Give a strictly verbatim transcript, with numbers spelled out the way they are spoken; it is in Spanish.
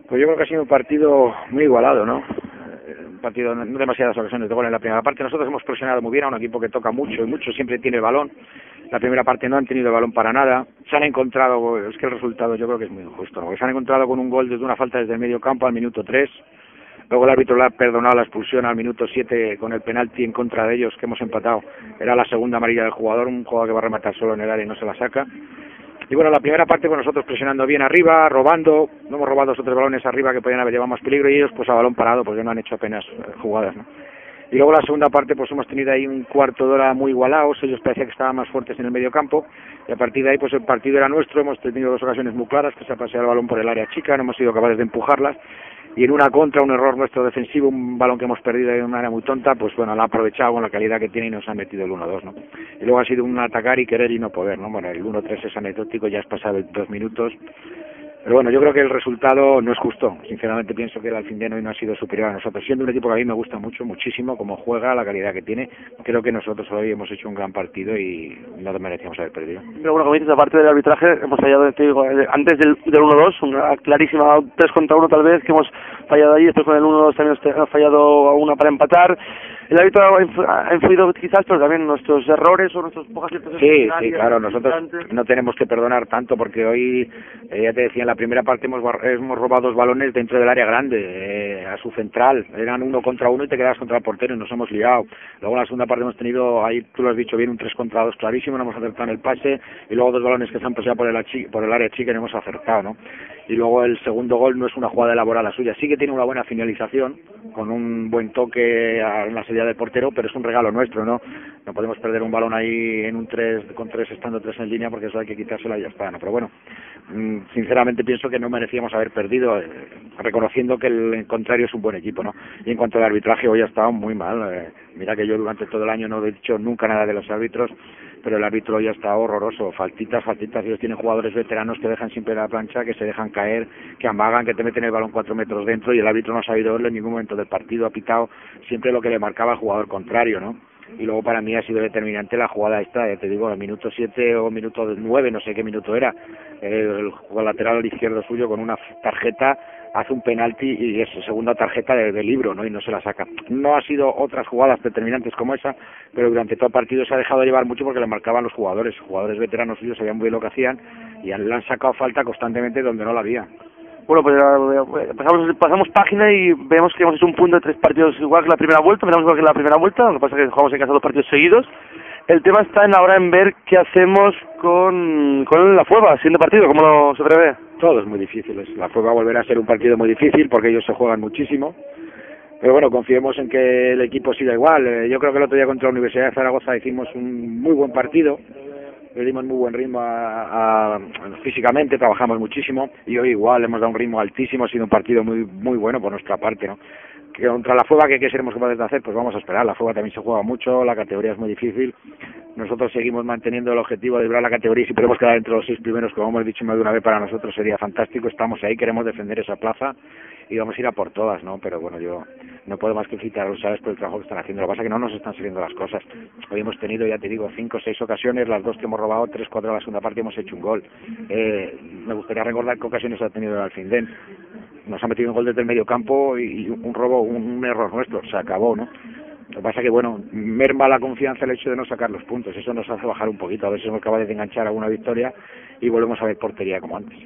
Pues yo creo que ha sido un partido muy igualado, ¿no? Eh, Un partido, no demasiadas ocasiones de gol en la primera parte. Nosotros hemos presionado muy bien a un equipo que toca mucho y mucho, siempre tiene el balón. La primera parte no han tenido el balón para nada. Se han encontrado, es que el resultado yo creo que es muy injusto, ¿no? Se han encontrado con un gol desde una falta desde el medio campo al minuto tres. Luego el árbitro le ha perdonado la expulsión al minuto siete con el penalti en contra de ellos, que hemos empatado. Era la segunda amarilla del jugador, un jugador que va a rematar solo en el área y no se la saca. Y bueno, la primera parte con nosotros presionando bien arriba, robando, no hemos robado dos o tres balones arriba que podían haber llevado más peligro, y ellos pues a balón parado porque no han hecho apenas eh, jugadas, ¿no? Y luego la segunda parte pues hemos tenido ahí un cuarto de hora muy igualados, ellos parecía que estaban más fuertes en el medio campo, y a partir de ahí pues el partido era nuestro, hemos tenido dos ocasiones muy claras, que se ha paseado el balón por el área chica, no hemos sido capaces de empujarlas, y en una contra, un error nuestro defensivo, un balón que hemos perdido en una área muy tonta, pues bueno, la ha aprovechado con la calidad que tiene y nos ha metido el uno dos, ¿no? Y luego ha sido un atacar y querer y no poder, ¿no? Bueno, el uno tres es anecdótico, ya has pasado dos minutos, pero bueno, yo creo que el resultado no es justo. Sinceramente pienso que el Alfindén hoy no ha sido superior a nosotros. Siendo un equipo que a mí me gusta mucho, muchísimo, como juega, la calidad que tiene, creo que nosotros hoy hemos hecho un gran partido y no merecíamos haber perdido. Pero bueno, como dices, aparte del arbitraje, hemos fallado, te digo, antes del, del uno dos, una clarísima tres contra uno tal vez, que hemos fallado ahí, después con el uno dos también hemos fallado una para empatar. El árbitro ha influido quizás, pero también nuestros errores o nuestros pocas situaciones. Sí, sí, claro, nosotros no tenemos que perdonar tanto porque hoy, eh, ya te decía, en la primera parte hemos, hemos robado dos balones dentro del área grande, eh, a su central, eran uno contra uno y te quedabas contra el portero y nos hemos liado. Luego en la segunda parte hemos tenido, ahí tú lo has dicho bien, un tres contra dos clarísimo, no hemos acertado en el pase, y luego dos balones que se han paseado por el, por el área chica y no hemos acertado, ¿no? Y luego el segundo gol no es una jugada elaborada la suya, sí que tiene una buena finalización, con un buen toque en la salida del portero, pero es un regalo nuestro, ¿no? No podemos perder un balón ahí en un tres, con tres, estando tres en línea, porque eso hay que quitársela y ya está, ¿no? Pero bueno, sinceramente pienso que no merecíamos haber perdido, eh, reconociendo que el contrario es un buen equipo, ¿no? Y en cuanto al arbitraje, hoy ha estado muy mal. Eh, mira que yo durante todo el año no he dicho nunca nada de los árbitros, pero el árbitro hoy ha estado horroroso, faltitas, faltitas, ellos tienen jugadores veteranos que dejan siempre la plancha, que se dejan caer, que amagan, que te meten el balón cuatro metros dentro, y el árbitro no ha sabido verlo en ningún momento del partido, ha pitado siempre lo que le marcaba al jugador contrario, ¿no? Y luego para mí ha sido determinante la jugada esta, ya te digo, el minuto siete o minuto nueve, no sé qué minuto era, el, el lateral al izquierdo suyo con una tarjeta hace un penalti y es segunda tarjeta de, de libro, ¿no? Y no se la saca. No ha sido otras jugadas determinantes como esa, pero durante todo el partido se ha dejado llevar mucho porque le marcaban los jugadores, jugadores veteranos suyos sabían muy bien lo que hacían y le han sacado falta constantemente donde no la había. Bueno, pues pasamos, pasamos página y vemos que hemos hecho un punto de tres partidos igual que la primera vuelta, miramos igual que la primera vuelta, lo que pasa es que jugamos en casa dos partidos seguidos. El tema está en ahora en ver qué hacemos con, con la Fueva, siguiente partido, ¿cómo lo se prevé? Todo es muy difícil, la Fueva volverá a ser un partido muy difícil porque ellos se juegan muchísimo, pero bueno, confiemos en que el equipo siga igual. Eh, yo creo que el otro día contra la Universidad de Zaragoza hicimos un muy buen partido, le dimos muy buen ritmo a, a, físicamente, trabajamos muchísimo y hoy igual hemos dado un ritmo altísimo, ha sido un partido muy muy bueno por nuestra parte, ¿no? Que contra la Fueva, ¿qué, qué seremos capaces de hacer? Pues vamos a esperar, la Fueva también se juega mucho, la categoría es muy difícil, nosotros seguimos manteniendo el objetivo de librar la categoría y si podemos quedar entre los seis primeros, como hemos dicho más de una vez, para nosotros sería fantástico, estamos ahí, queremos defender esa plaza y vamos a ir a por todas, ¿no? Pero bueno, yo no puedo más que felicitar a los chavales por el trabajo que están haciendo, lo que pasa es que no nos están saliendo las cosas. Hoy hemos tenido, ya te digo, cinco o seis ocasiones, las dos que hemos robado, tres, cuatro de la segunda parte hemos hecho un gol. Eh, me gustaría recordar qué ocasiones ha tenido el Alfindén. Nos ha metido un gol desde el medio campo y un robo, un error nuestro, se acabó, ¿no? Lo que pasa es que, bueno, merma la confianza el hecho de no sacar los puntos, eso nos hace bajar un poquito, a ver si somos capaces de enganchar alguna victoria y volvemos a ver portería como antes.